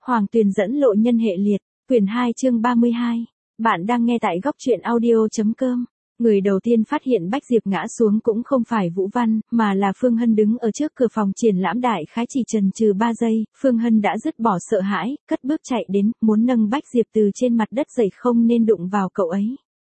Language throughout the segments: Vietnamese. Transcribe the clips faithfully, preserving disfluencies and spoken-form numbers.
Hoàng Tuyền dẫn lộ nhân hệ liệt, quyển hai chương ba mươi hai. Bạn đang nghe tại góc truyện audio.com. Người đầu tiên phát hiện Bách Diệp ngã xuống cũng không phải Vũ Văn, mà là Phương Hân đứng ở trước cửa phòng triển lãm đại khái chỉ chần chừ ba giây, Phương Hân đã dứt bỏ sợ hãi, cất bước chạy đến, muốn nâng Bách Diệp từ trên mặt đất dậy không nên đụng vào cậu ấy.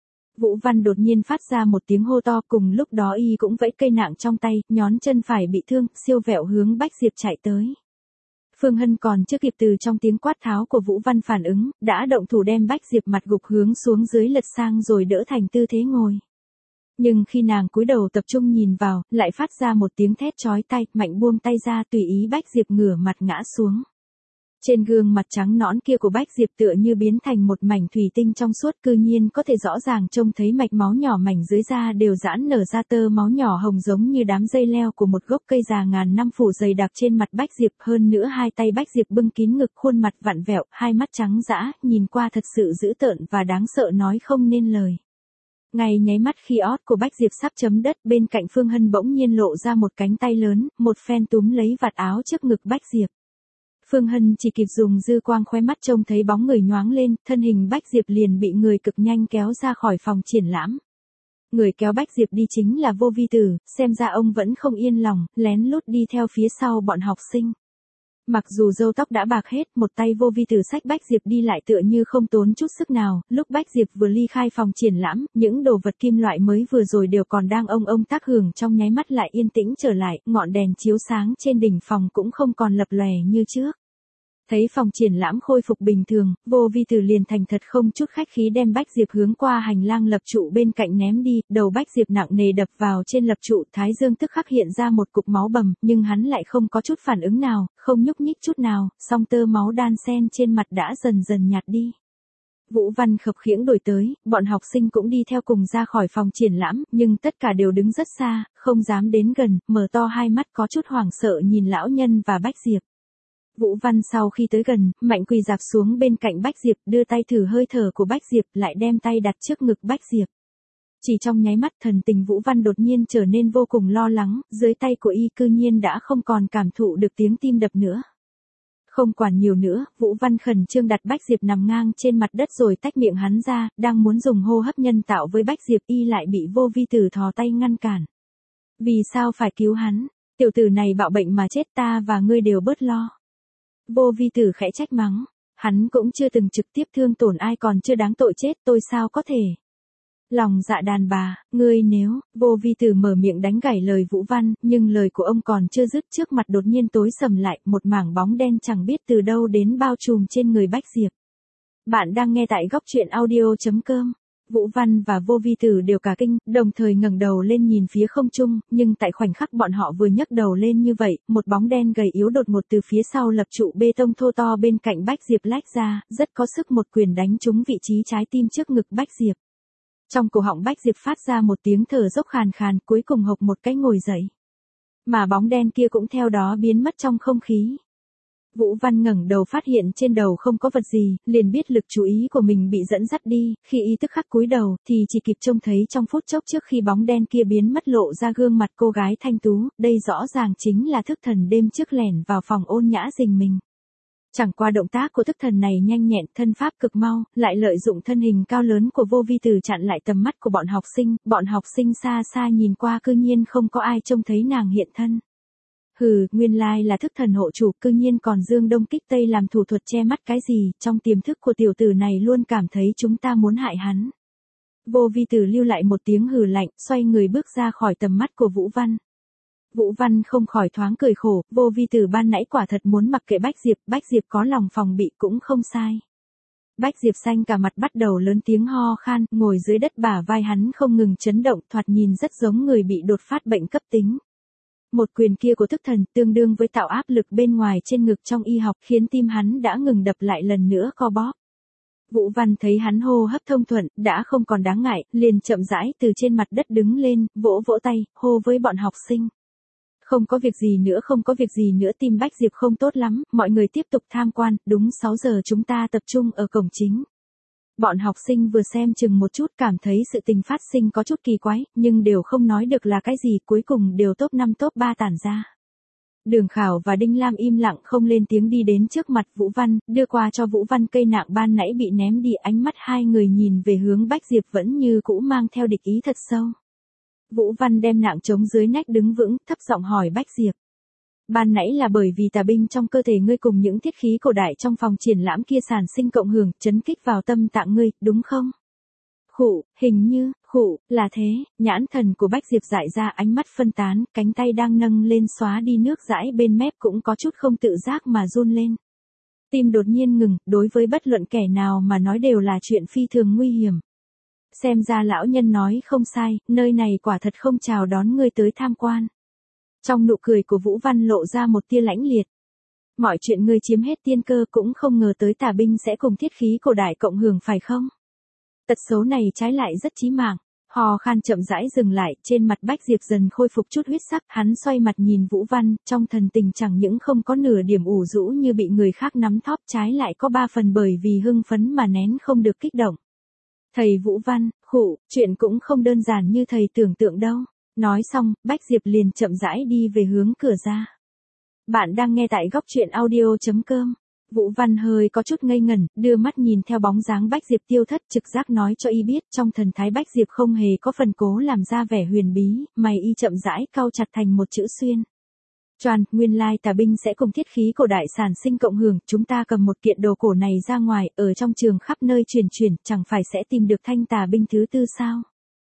Vũ Văn đột nhiên phát ra một tiếng hô to, cùng lúc đó y cũng vẫy cây nạng trong tay, nhón chân phải bị thương, siêu vẹo hướng Bách Diệp chạy tới. Phương Hân còn chưa kịp từ trong tiếng quát tháo của Vũ Văn phản ứng, đã động thủ đem Bách Diệp mặt gục hướng xuống dưới lật sang rồi đỡ thành tư thế ngồi. Nhưng khi nàng cúi đầu tập trung nhìn vào, lại phát ra một tiếng thét chói tai, mạnh buông tay ra tùy ý Bách Diệp ngửa mặt ngã xuống. Trên gương mặt trắng nõn kia của Bách Diệp tựa như biến thành một mảnh thủy tinh trong suốt, cư nhiên có thể rõ ràng trông thấy mạch máu nhỏ mảnh dưới da đều giãn nở ra tơ máu nhỏ hồng giống như đám dây leo của một gốc cây già ngàn năm phủ dày đặc trên mặt Bách Diệp, hơn nữa hai tay Bách Diệp bưng kín ngực, khuôn mặt vặn vẹo, hai mắt trắng dã, nhìn qua thật sự dữ tợn và đáng sợ nói không nên lời. Ngay nháy mắt khi ót của Bách Diệp sắp chấm đất, bên cạnh Phương Hân bỗng nhiên lộ ra một cánh tay lớn, một phen túm lấy vạt áo trước ngực Bách Diệp. Phương Hân chỉ kịp dùng dư quang khóe mắt trông thấy bóng người nhoáng lên, thân hình Bách Diệp liền bị người cực nhanh kéo ra khỏi phòng triển lãm. Người kéo Bách Diệp đi chính là Vô Vi Tử, xem ra ông vẫn không yên lòng, lén lút đi theo phía sau bọn học sinh. Mặc dù râu tóc đã bạc hết, một tay Vô Vi Tử xách Bách Diệp đi lại tựa như không tốn chút sức nào, lúc Bách Diệp vừa ly khai phòng triển lãm, những đồ vật kim loại mới vừa rồi đều còn đang ông ông tác hưởng, trong nháy mắt lại yên tĩnh trở lại, ngọn đèn chiếu sáng trên đỉnh phòng cũng không còn lập lòe như trước. Thấy phòng triển lãm khôi phục bình thường, Vô Vi Tử liền thành thật không chút khách khí đem Bách Diệp hướng qua hành lang lập trụ bên cạnh ném đi, đầu Bách Diệp nặng nề đập vào trên lập trụ, thái dương tức khắc hiện ra một cục máu bầm, nhưng hắn lại không có chút phản ứng nào, không nhúc nhích chút nào, song tơ máu đan xen trên mặt đã dần dần nhạt đi. Vũ Văn khập khiễng đuổi tới, bọn học sinh cũng đi theo cùng ra khỏi phòng triển lãm, nhưng tất cả đều đứng rất xa, không dám đến gần, mở to hai mắt có chút hoảng sợ nhìn lão nhân và Bách Diệp. Vũ Văn sau khi tới gần, mạnh quỳ dạp xuống bên cạnh Bách Diệp, đưa tay thử hơi thở của Bách Diệp, lại đem tay đặt trước ngực Bách Diệp. Chỉ trong nháy mắt, thần tình Vũ Văn đột nhiên trở nên vô cùng lo lắng, dưới tay của y cư nhiên đã không còn cảm thụ được tiếng tim đập nữa. Không quản nhiều nữa, Vũ Văn khẩn trương đặt Bách Diệp nằm ngang trên mặt đất rồi tách miệng hắn ra, đang muốn dùng hô hấp nhân tạo với Bách Diệp, y lại bị Vô Vi Tử thò tay ngăn cản. Vì sao phải cứu hắn? Tiểu tử này bạo bệnh mà chết, ta và ngươi đều bớt lo. Vô Vi Tử khẽ trách mắng, hắn cũng chưa từng trực tiếp thương tổn ai, còn chưa đáng tội chết, tôi sao có thể. Lòng dạ đàn bà, ngươi nếu, Vô Vi Tử mở miệng đánh gãy lời Vũ Văn, nhưng lời của ông còn chưa dứt, trước mặt đột nhiên tối sầm lại, một mảng bóng đen chẳng biết từ đâu đến bao trùm trên người Bách Diệp. Bạn đang nghe tại góc truyện audio.com. Vũ Văn và Vô Vi Tử đều cả kinh, đồng thời ngẩng đầu lên nhìn phía không trung, nhưng tại khoảnh khắc bọn họ vừa nhấc đầu lên như vậy, một bóng đen gầy yếu đột ngột từ phía sau lập trụ bê tông thô to bên cạnh Bách Diệp lách ra, rất có sức một quyền đánh trúng vị trí trái tim trước ngực Bách Diệp. Trong cổ họng Bách Diệp phát ra một tiếng thở dốc khàn khàn, cuối cùng hộc một cái ngồi dậy. Mà bóng đen kia cũng theo đó biến mất trong không khí. Vũ Văn ngẩng đầu phát hiện trên đầu không có vật gì, liền biết lực chú ý của mình bị dẫn dắt đi, khi y tức khắc cúi đầu, thì chỉ kịp trông thấy trong phút chốc trước khi bóng đen kia biến mất lộ ra gương mặt cô gái thanh tú, đây rõ ràng chính là thức thần đêm trước lẻn vào phòng Ôn Nhã rình mình. Chẳng qua động tác của thức thần này nhanh nhẹn, thân pháp cực mau, lại lợi dụng thân hình cao lớn của Vô Vi Tử chặn lại tầm mắt của bọn học sinh, bọn học sinh xa xa nhìn qua cư nhiên không có ai trông thấy nàng hiện thân. Hừ, nguyên lai là thức thần hộ chủ, cư nhiên còn dương đông kích tây làm thủ thuật che mắt cái gì, trong tiềm thức của tiểu tử này luôn cảm thấy chúng ta muốn hại hắn. Vô Vi Tử lưu lại một tiếng hừ lạnh, xoay người bước ra khỏi tầm mắt của Vũ Văn. Vũ Văn không khỏi thoáng cười khổ, Vô Vi Tử ban nãy quả thật muốn mặc kệ Bách Diệp, Bách Diệp có lòng phòng bị cũng không sai. Bách Diệp xanh cả mặt bắt đầu lớn tiếng ho khan, ngồi dưới đất bả vai hắn không ngừng chấn động, thoạt nhìn rất giống người bị đột phát bệnh cấp tính. Một quyền kia của thức thần tương đương với tạo áp lực bên ngoài trên ngực trong y học, khiến tim hắn đã ngừng đập lại lần nữa co bóp. Vũ Văn thấy hắn hô hấp thông thuận, đã không còn đáng ngại, liền chậm rãi từ trên mặt đất đứng lên, vỗ vỗ tay, hô với bọn học sinh. Không có việc gì nữa, không có việc gì nữa, tim Bách Diệp không tốt lắm, mọi người tiếp tục tham quan, đúng sáu giờ chúng ta tập trung ở cổng chính. Bọn học sinh vừa xem chừng một chút cảm thấy sự tình phát sinh có chút kỳ quái, nhưng đều không nói được là cái gì, cuối cùng đều top năm top ba tản ra. Đường Khảo và Đinh Lam im lặng không lên tiếng đi đến trước mặt Vũ Văn, đưa qua cho Vũ Văn cây nạng ban nãy bị ném đi, ánh mắt hai người nhìn về hướng Bách Diệp vẫn như cũ mang theo địch ý thật sâu. Vũ Văn đem nạng chống dưới nách đứng vững, thấp giọng hỏi Bách Diệp. Ban nãy là bởi vì tà binh trong cơ thể ngươi cùng những thiết khí cổ đại trong phòng triển lãm kia sản sinh cộng hưởng, chấn kích vào tâm tạng ngươi, đúng không? Khụ, hình như, khụ, là thế, nhãn thần của Bách Diệp dại ra, ánh mắt phân tán, cánh tay đang nâng lên xóa đi nước dãi bên mép cũng có chút không tự giác mà run lên. Tim đột nhiên ngừng, đối với bất luận kẻ nào mà nói đều là chuyện phi thường nguy hiểm. Xem ra lão nhân nói không sai, nơi này quả thật không chào đón ngươi tới tham quan. Trong nụ cười của Vũ Văn lộ ra một tia lãnh liệt. Mọi chuyện ngươi chiếm hết tiên cơ cũng không ngờ tới tà binh sẽ cùng thiết khí cổ đại cộng hưởng phải không? Tật xấu này trái lại rất chí mạng. Hò khan chậm rãi dừng lại, trên mặt Bách Diệp dần khôi phục chút huyết sắc, hắn xoay mặt nhìn Vũ Văn, trong thần tình chẳng những không có nửa điểm ủ rũ như bị người khác nắm thóp, trái lại có ba phần bởi vì hưng phấn mà nén không được kích động. Thầy Vũ Văn, khụ, chuyện cũng không đơn giản như thầy tưởng tượng đâu. Nói xong, Bách Diệp liền chậm rãi đi về hướng cửa ra. Bạn đang nghe tại góc truyện audio chấm com. Vũ Văn hơi có chút ngây ngẩn, đưa mắt nhìn theo bóng dáng Bách Diệp tiêu thất, trực giác nói cho y biết trong thần thái Bách Diệp không hề có phần cố làm ra vẻ huyền bí, mày y chậm rãi cau chặt thành một chữ xuyên. Choàn, nguyên lai tà binh sẽ cùng thiết khí cổ đại sản sinh cộng hưởng, chúng ta cầm một kiện đồ cổ này ra ngoài, ở trong trường khắp nơi truyền truyền, chẳng phải sẽ tìm được thanh tà binh thứ tư sao?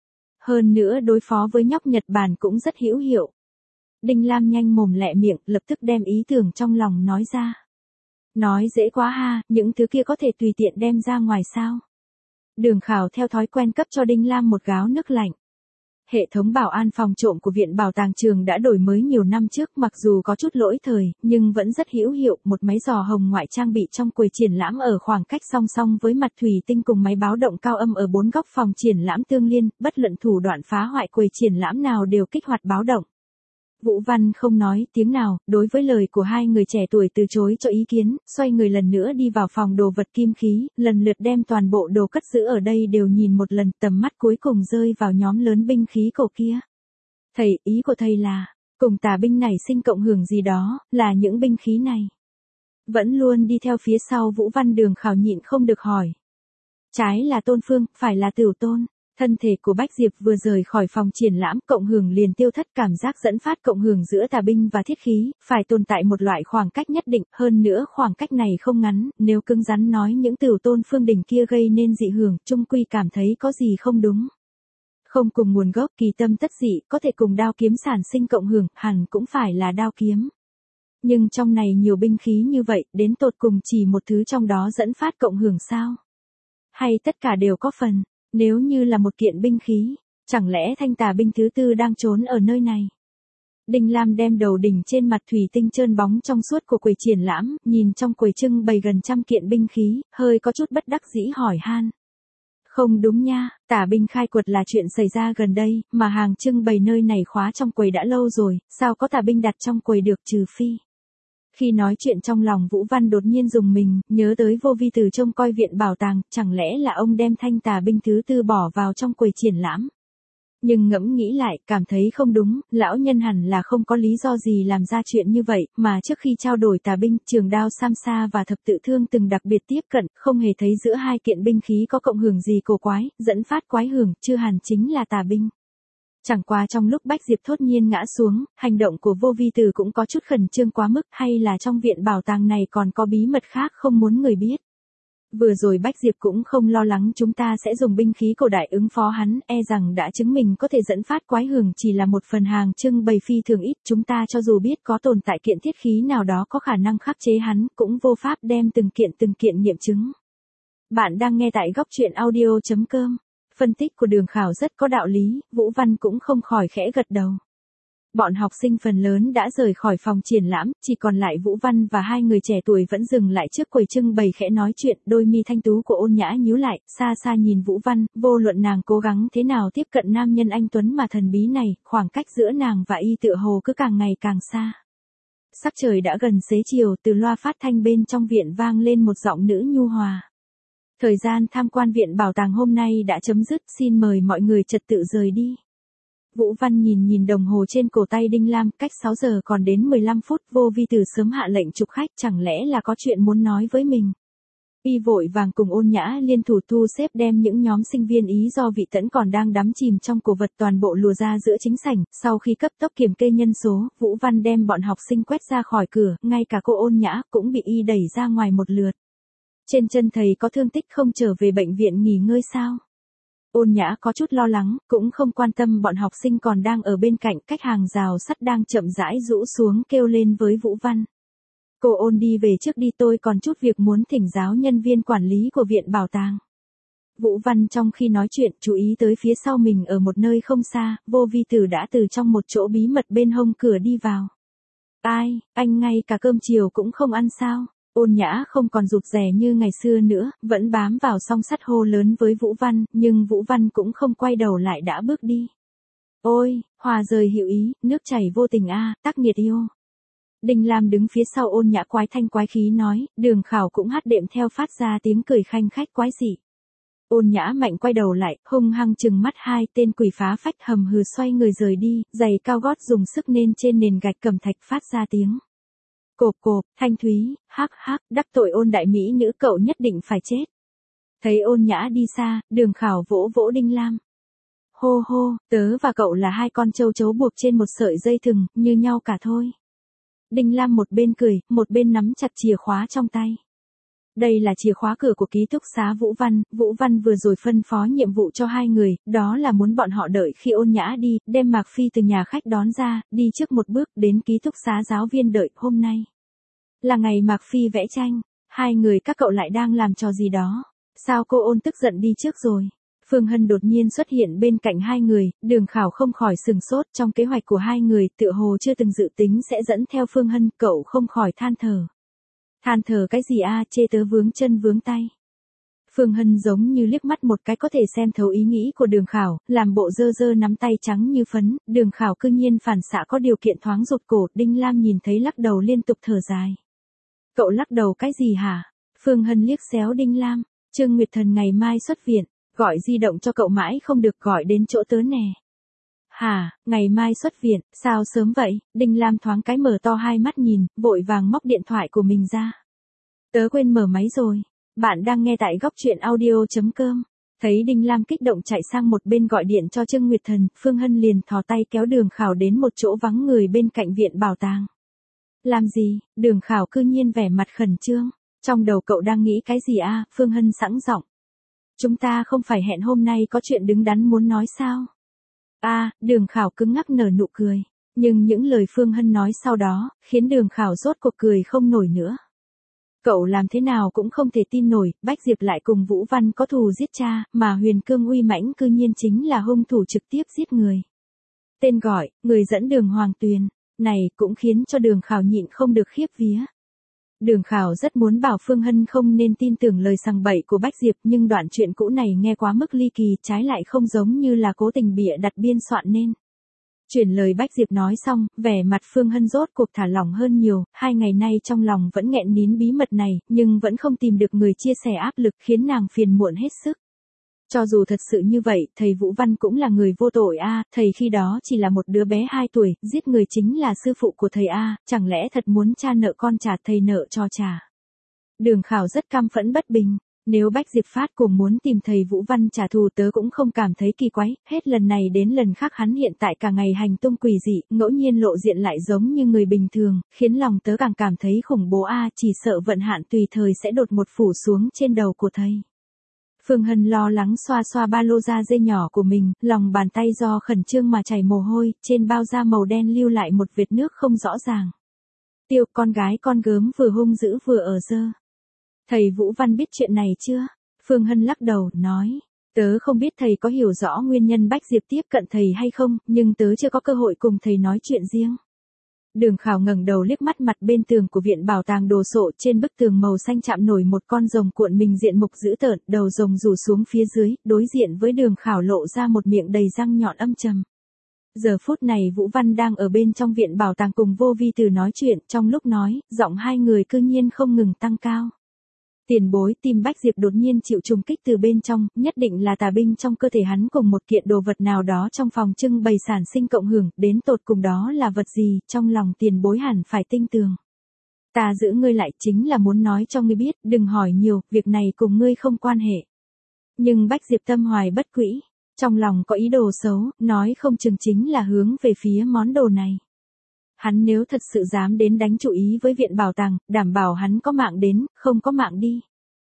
Hơn nữa đối phó với nhóc Nhật Bản cũng rất hữu hiệu. Đinh Lam nhanh mồm lẹ miệng, lập tức đem ý tưởng trong lòng nói ra. Nói dễ quá ha, những thứ kia có thể tùy tiện đem ra ngoài sao? Đường Khảo theo thói quen cấp cho Đinh Lam một gáo nước lạnh. Hệ thống bảo an phòng trộm của Viện Bảo tàng Trường đã đổi mới nhiều năm trước, mặc dù có chút lỗi thời, nhưng vẫn rất hữu hiệu. Một máy dò hồng ngoại trang bị trong quầy triển lãm ở khoảng cách song song với mặt thủy tinh cùng máy báo động cao âm ở bốn góc phòng triển lãm tương liên, bất luận thủ đoạn phá hoại quầy triển lãm nào đều kích hoạt báo động. Vũ Văn không nói tiếng nào, đối với lời của hai người trẻ tuổi từ chối cho ý kiến, xoay người lần nữa đi vào phòng đồ vật kim khí, lần lượt đem toàn bộ đồ cất giữ ở đây đều nhìn một lần, tầm mắt cuối cùng rơi vào nhóm lớn binh khí cổ kia. Thầy, ý của thầy là, cùng tà binh này sinh cộng hưởng gì đó, là những binh khí này. Vẫn luôn đi theo phía sau Vũ Văn, Đường Khảo nhịn không được hỏi. Trái là Tôn Phương, phải là Tửu Tôn. Thân thể của Bách Diệp vừa rời khỏi phòng triển lãm, cộng hưởng liền tiêu thất, cảm giác dẫn phát cộng hưởng giữa tà binh và thiết khí, phải tồn tại một loại khoảng cách nhất định, hơn nữa khoảng cách này không ngắn, nếu cứng rắn nói những Tửu Tôn Phương đỉnh kia gây nên dị hưởng, chung quy cảm thấy có gì không đúng. Không cùng nguồn gốc, kỳ tâm tất dị, có thể cùng đao kiếm sản sinh cộng hưởng, hẳn cũng phải là đao kiếm. Nhưng trong này nhiều binh khí như vậy, đến tột cùng chỉ một thứ trong đó dẫn phát cộng hưởng sao? Hay tất cả đều có phần? Nếu như là một kiện binh khí, chẳng lẽ thanh tà binh thứ tư đang trốn ở nơi này? Đinh Lam đem đầu đỉnh trên mặt thủy tinh trơn bóng trong suốt của quầy triển lãm, nhìn trong quầy trưng bày gần trăm kiện binh khí, hơi có chút bất đắc dĩ hỏi han. Không đúng nha, tà binh khai quật là chuyện xảy ra gần đây, mà hàng trưng bày nơi này khóa trong quầy đã lâu rồi, sao có tà binh đặt trong quầy được, trừ phi. Khi nói chuyện trong lòng Vũ Văn đột nhiên dùng mình, nhớ tới Vô Vi Từ trông coi viện bảo tàng, chẳng lẽ là ông đem thanh tà binh thứ tư bỏ vào trong quầy triển lãm. Nhưng ngẫm nghĩ lại, cảm thấy không đúng, lão nhân hẳn là không có lý do gì làm ra chuyện như vậy, mà trước khi trao đổi tà binh, trường đao Samsa và thập tự thương từng đặc biệt tiếp cận, không hề thấy giữa hai kiện binh khí có cộng hưởng gì cổ quái, dẫn phát quái hưởng, chưa hẳn chính là tà binh. Chẳng qua trong lúc Bách Diệp thốt nhiên ngã xuống, hành động của Vô Vi Từ cũng có chút khẩn trương quá mức, hay là trong viện bảo tàng này còn có bí mật khác không muốn người biết. Vừa rồi Bách Diệp cũng không lo lắng chúng ta sẽ dùng binh khí cổ đại ứng phó hắn, e rằng đã chứng minh có thể dẫn phát quái hưởng chỉ là một phần hàng trưng bày phi thường ít, chúng ta cho dù biết có tồn tại kiện thiết khí nào đó có khả năng khắc chế hắn, cũng vô pháp đem từng kiện từng kiện nghiệm chứng. Bạn đang nghe tại góc truyện audio chấm com. Phân tích của Đường Khảo rất có đạo lý, Vũ Văn cũng không khỏi khẽ gật đầu. Bọn học sinh phần lớn đã rời khỏi phòng triển lãm, chỉ còn lại Vũ Văn và hai người trẻ tuổi vẫn dừng lại trước quầy trưng bày khẽ nói chuyện, đôi mi thanh tú của Ôn Nhã nhíu lại, xa xa nhìn Vũ Văn, vô luận nàng cố gắng thế nào tiếp cận nam nhân anh tuấn mà thần bí này, khoảng cách giữa nàng và y tựa hồ cứ càng ngày càng xa. Sắc trời đã gần xế chiều, từ loa phát thanh bên trong viện vang lên một giọng nữ nhu hòa. Thời gian tham quan viện bảo tàng hôm nay đã chấm dứt, xin mời mọi người trật tự rời đi. Vũ Văn nhìn nhìn đồng hồ trên cổ tay Đinh Lam, cách sáu giờ còn đến mười lăm phút, Vô Vi Tử sớm hạ lệnh chụp khách, chẳng lẽ là có chuyện muốn nói với mình. Y vội vàng cùng Ôn Nhã liên thủ thu xếp đem những nhóm sinh viên Ý do Vị Tẫn còn đang đắm chìm trong cổ vật toàn bộ lùa ra giữa chính sảnh, sau khi cấp tốc kiểm kê nhân số, Vũ Văn đem bọn học sinh quét ra khỏi cửa, ngay cả cô Ôn Nhã cũng bị Y đẩy ra ngoài một lượt. Trên chân thầy có thương tích không, trở về bệnh viện nghỉ ngơi sao? Ôn Nhã có chút lo lắng, cũng không quan tâm bọn học sinh còn đang ở bên cạnh, cách hàng rào sắt đang chậm rãi rũ xuống, kêu lên với Vũ Văn. Cô Ôn đi về trước đi, tôi còn chút việc muốn thỉnh giáo nhân viên quản lý của viện bảo tàng. Vũ Văn trong khi nói chuyện chú ý tới phía sau mình ở một nơi không xa, Vô Vi Tử đã từ trong một chỗ bí mật bên hông cửa đi vào. Ai, anh ngay cả cơm chiều cũng không ăn sao? Ôn Nhã không còn rụt rè như ngày xưa nữa, vẫn bám vào song sắt hô lớn với Vũ Văn, nhưng Vũ Văn cũng không quay đầu lại đã bước đi. Ôi, hòa rời hữu ý, nước chảy vô tình a, tác nghiệt yêu. Đinh Lam đứng phía sau Ôn Nhã quái thanh quái khí nói, Đường Khảo cũng hát đệm theo phát ra tiếng cười khanh khách quái dị. Ôn Nhã mạnh quay đầu lại, hung hăng trừng mắt hai tên quỷ phá phách, hầm hừ xoay người rời đi, giày cao gót dùng sức nên trên nền gạch cẩm thạch phát ra tiếng. Cộp cộp, Thanh Thúy, hắc hắc, đắc tội Ôn đại mỹ nữ cậu nhất định phải chết. Thấy Ôn Nhã đi xa, Đường Khảo vỗ vỗ Đinh Lam. Hô hô, tớ và cậu là hai con trâu chấu buộc trên một sợi dây thừng, như nhau cả thôi. Đinh Lam một bên cười, một bên nắm chặt chìa khóa trong tay. Đây là chìa khóa cửa của ký túc xá Vũ Văn, Vũ Văn vừa rồi phân phó nhiệm vụ cho hai người, đó là muốn bọn họ đợi khi Ôn Nhã đi, đem Mạc Phi từ nhà khách đón ra, đi trước một bước đến ký túc xá giáo viên đợi. Hôm nay là ngày Mạc Phi vẽ tranh, hai người các cậu lại đang làm trò gì đó? Sao cô Ôn tức giận đi trước rồi? Phương Hân đột nhiên xuất hiện bên cạnh hai người, Đường Khảo không khỏi sừng sốt, trong kế hoạch của hai người, tựa hồ chưa từng dự tính sẽ dẫn theo Phương Hân, cậu không khỏi than thở. Than thở cái gì a, chê tớ vướng chân vướng tay. Phương Hân giống như liếc mắt một cái có thể xem thấu ý nghĩ của Đường Khảo, làm bộ dơ dơ nắm tay trắng như phấn, Đường Khảo cư nhiên phản xạ có điều kiện thoáng rụt cổ, Đinh Lam nhìn thấy lắc đầu liên tục thở dài. Cậu lắc đầu cái gì hả? Phương Hân liếc xéo Đinh Lam, Trương Nguyệt Thần ngày mai xuất viện, gọi di động cho cậu mãi không được, gọi đến chỗ tớ nè. Hả, ngày mai xuất viện, sao sớm vậy? Đinh Lam thoáng cái mở to hai mắt nhìn, vội vàng móc điện thoại của mình ra. Tớ quên mở máy rồi. Bạn đang nghe tại góc truyện audio chấm com. Thấy Đinh Lam kích động chạy sang một bên gọi điện cho Trương Nguyệt Thần, Phương Hân liền thò tay kéo Đường Khảo đến một chỗ vắng người bên cạnh viện bảo tàng. Làm gì? Đường Khảo cư nhiên vẻ mặt khẩn trương. Trong đầu cậu đang nghĩ cái gì a? Phương Hân sẵn giọng. Chúng ta không phải hẹn hôm nay có chuyện đứng đắn muốn nói sao? A, à, Đường Khảo cứng ngắc nở nụ cười. Nhưng những lời Phương Hân nói sau đó, khiến Đường Khảo rốt cuộc cười không nổi nữa. Cậu làm thế nào cũng không thể tin nổi, Bách Diệp lại cùng Vũ Văn có thù giết cha, mà Huyền Cương uy mãnh cư nhiên chính là hung thủ trực tiếp giết người. Tên gọi, người dẫn đường Hoàng Tuyền, này cũng khiến cho Đường Khảo nhịn không được khiếp vía. Đường Khảo rất muốn bảo Phương Hân không nên tin tưởng lời sằng bậy của Bách Diệp, nhưng đoạn chuyện cũ này nghe quá mức ly kỳ, trái lại không giống như là cố tình bịa đặt biên soạn nên. Chuyển lời Bách Diệp nói xong, vẻ mặt Phương Hân rốt cuộc thả lỏng hơn nhiều, hai ngày nay trong lòng vẫn nghẹn nín bí mật này, nhưng vẫn không tìm được người chia sẻ áp lực, khiến nàng phiền muộn hết sức. Cho dù thật sự như vậy, thầy Vũ Văn cũng là người vô tội a, à, thầy khi đó chỉ là một đứa bé hai tuổi, giết người chính là sư phụ của thầy a, à, chẳng lẽ thật muốn cha nợ con trả thầy nợ cho trả. Đường Khảo rất căm phẫn bất bình, nếu Bách Diệp Phát cùng muốn tìm thầy Vũ Văn trả thù tớ cũng không cảm thấy kỳ quái, hết lần này đến lần khác hắn hiện tại cả ngày hành tung quỷ dị, ngẫu nhiên lộ diện lại giống như người bình thường, khiến lòng tớ càng cảm thấy khủng bố a, à, chỉ sợ vận hạn tùy thời sẽ đột một phủ xuống trên đầu của thầy. Phương Hân lo lắng xoa xoa ba lô da dê nhỏ của mình, lòng bàn tay do khẩn trương mà chảy mồ hôi, trên bao da màu đen lưu lại một vệt nước không rõ ràng. Tiêu, con gái con gớm vừa hung dữ vừa ở dơ. Thầy Vũ Văn biết chuyện này chưa? Phương Hân lắc đầu, nói, tớ không biết thầy có hiểu rõ nguyên nhân Bách Diệp tiếp cận thầy hay không, nhưng tớ chưa có cơ hội cùng thầy nói chuyện riêng. Đường Khảo ngẩng đầu liếc mắt mặt bên tường của viện bảo tàng đồ sộ, trên bức tường màu xanh chạm nổi một con rồng cuộn mình diện mục dữ tợn, đầu rồng rủ xuống phía dưới, đối diện với Đường Khảo lộ ra một miệng đầy răng nhọn âm trầm. Giờ phút này Vũ Văn đang ở bên trong viện bảo tàng cùng Vô Vi Tử nói chuyện, trong lúc nói, giọng hai người cư nhiên không ngừng tăng cao. Tiền bối, tim Bách Diệp đột nhiên chịu trùng kích từ bên trong, nhất định là tà binh trong cơ thể hắn cùng một kiện đồ vật nào đó trong phòng trưng bày sản sinh cộng hưởng, đến tột cùng đó là vật gì, trong lòng tiền bối hẳn phải tinh tường. Ta giữ ngươi lại chính là muốn nói cho ngươi biết, đừng hỏi nhiều, việc này cùng ngươi không quan hệ. Nhưng Bách Diệp tâm hoài bất quỹ, trong lòng có ý đồ xấu, nói không chừng chính là hướng về phía món đồ này. Hắn nếu thật sự dám đến đánh chủ ý với viện bảo tàng, đảm bảo hắn có mạng đến, không có mạng đi.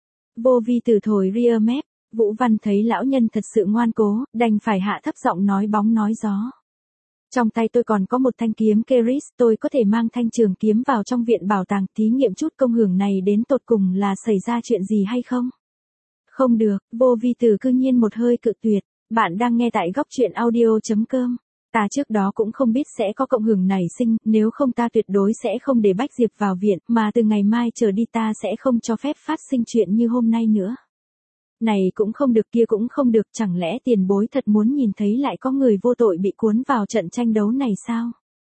Vô vi tử thổi ria mép, Vũ Văn thấy lão nhân thật sự ngoan cố, đành phải hạ thấp giọng nói bóng nói gió. Trong tay tôi còn có một thanh kiếm Keris, tôi có thể mang thanh trường kiếm vào trong viện bảo tàng thí nghiệm chút công hưởng này đến tột cùng là xảy ra chuyện gì hay không? Không được, vô vi tử cư nhiên một hơi cự tuyệt. Bạn đang nghe tại góc truyện audio chấm com. Ta trước đó cũng không biết sẽ có cộng hưởng nảy sinh, nếu không ta tuyệt đối sẽ không để Bách Diệp vào viện, mà từ ngày mai trở đi ta sẽ không cho phép phát sinh chuyện như hôm nay nữa. Này cũng không được kia cũng không được, chẳng lẽ tiền bối thật muốn nhìn thấy lại có người vô tội bị cuốn vào trận tranh đấu này sao?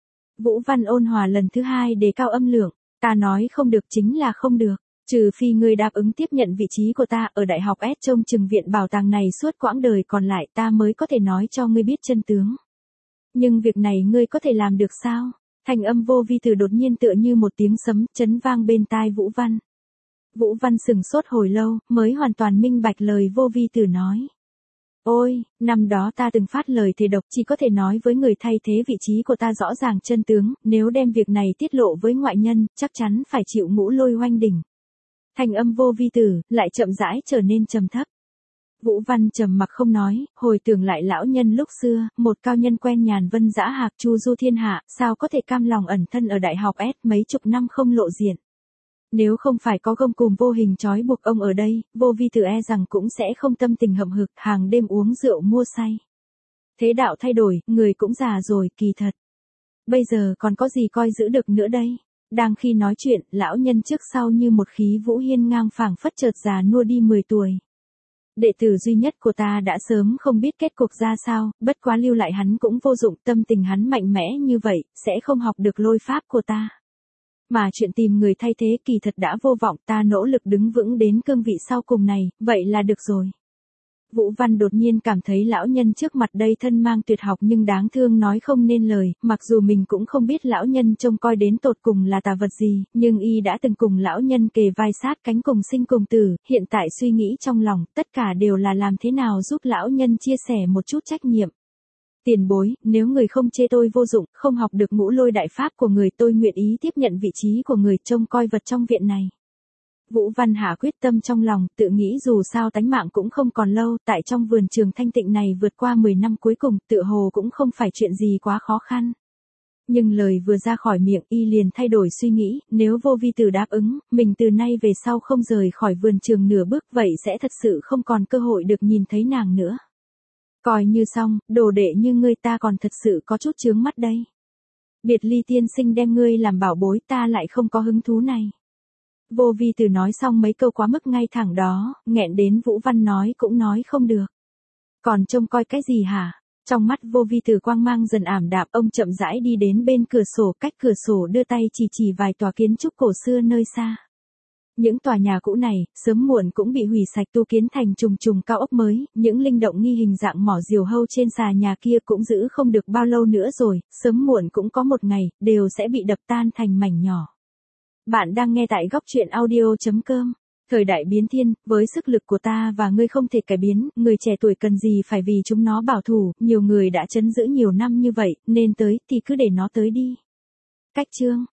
Vũ Văn ôn hòa lần thứ hai đề cao âm lượng, ta nói không được chính là không được. Trừ phi ngươi đáp ứng tiếp nhận vị trí của ta ở Đại học S trông chừng viện bảo tàng này suốt quãng đời còn lại ta mới có thể nói cho ngươi biết chân tướng. Nhưng việc này ngươi có thể làm được sao? Thanh âm vô vi tử đột nhiên tựa như một tiếng sấm chấn vang bên tai Vũ Văn. Vũ Văn sừng sốt hồi lâu mới hoàn toàn minh bạch lời vô vi tử nói. Ôi, năm đó ta từng phát lời thề độc chỉ có thể nói với người thay thế vị trí của ta rõ ràng chân tướng, nếu đem việc này tiết lộ với ngoại nhân, chắc chắn phải chịu ngũ lôi oanh đỉnh. Thanh âm vô vi tử, lại chậm rãi trở nên trầm thấp. Vũ Văn trầm mặc không nói, hồi tưởng lại lão nhân lúc xưa, một cao nhân quen nhàn vân dã hạc chu du thiên hạ, sao có thể cam lòng ẩn thân ở Đại học S mấy chục năm không lộ diện. Nếu không phải có gông cùm vô hình trói buộc ông ở đây, vô vi tử e rằng cũng sẽ không tâm tình hậm hực, hàng đêm uống rượu mua say. Thế đạo thay đổi, người cũng già rồi, kỳ thật. Bây giờ còn có gì coi giữ được nữa đây? Đang khi nói chuyện, lão nhân trước sau như một khí vũ hiên ngang phảng phất chợt già nua đi mười tuổi. Đệ tử duy nhất của ta đã sớm không biết kết cục ra sao, bất quá lưu lại hắn cũng vô dụng, tâm tình hắn mạnh mẽ như vậy, sẽ không học được lôi pháp của ta. Mà chuyện tìm người thay thế kỳ thật đã vô vọng, ta nỗ lực đứng vững đến cương vị sau cùng này, vậy là được rồi. Vũ Văn đột nhiên cảm thấy lão nhân trước mặt đây thân mang tuyệt học nhưng đáng thương nói không nên lời, mặc dù mình cũng không biết lão nhân trông coi đến tột cùng là tà vật gì, nhưng y đã từng cùng lão nhân kề vai sát cánh cùng sinh cùng tử, hiện tại suy nghĩ trong lòng, tất cả đều là làm thế nào giúp lão nhân chia sẻ một chút trách nhiệm. Tiền bối, nếu người không chê tôi vô dụng, không học được ngũ lôi đại pháp của người tôi nguyện ý tiếp nhận vị trí của người trông coi vật trong viện này. Vũ Văn hạ quyết tâm trong lòng, tự nghĩ dù sao tánh mạng cũng không còn lâu, tại trong vườn trường thanh tịnh này vượt qua mười năm cuối cùng, tựa hồ cũng không phải chuyện gì quá khó khăn. Nhưng lời vừa ra khỏi miệng, y liền thay đổi suy nghĩ, nếu vô vi tử đáp ứng, mình từ nay về sau không rời khỏi vườn trường nửa bước, vậy sẽ thật sự không còn cơ hội được nhìn thấy nàng nữa. Coi như xong, đồ đệ như ngươi ta còn thật sự có chút chướng mắt đây. Biệt ly tiên sinh đem ngươi làm bảo bối ta lại không có hứng thú này. Vô vi tử nói xong mấy câu quá mức ngay thẳng đó, nghẹn đến Vũ Văn nói cũng nói không được. Còn trông coi cái gì hả? Trong mắt vô vi tử quang mang dần ảm đạm, ông chậm rãi đi đến bên cửa sổ, cách cửa sổ đưa tay chỉ chỉ vài tòa kiến trúc cổ xưa nơi xa. Những tòa nhà cũ này, sớm muộn cũng bị hủy sạch tu kiến thành trùng trùng cao ốc mới, những linh động nghi hình dạng mỏ diều hâu trên xà nhà kia cũng giữ không được bao lâu nữa rồi, sớm muộn cũng có một ngày, đều sẽ bị đập tan thành mảnh nhỏ. Bạn đang nghe tại góc truyện audio chấm com. Thời đại biến thiên, với sức lực của ta và ngươi không thể cải biến, người trẻ tuổi cần gì phải vì chúng nó bảo thủ, nhiều người đã trấn giữ nhiều năm như vậy, nên tới thì cứ để nó tới đi. Cách chương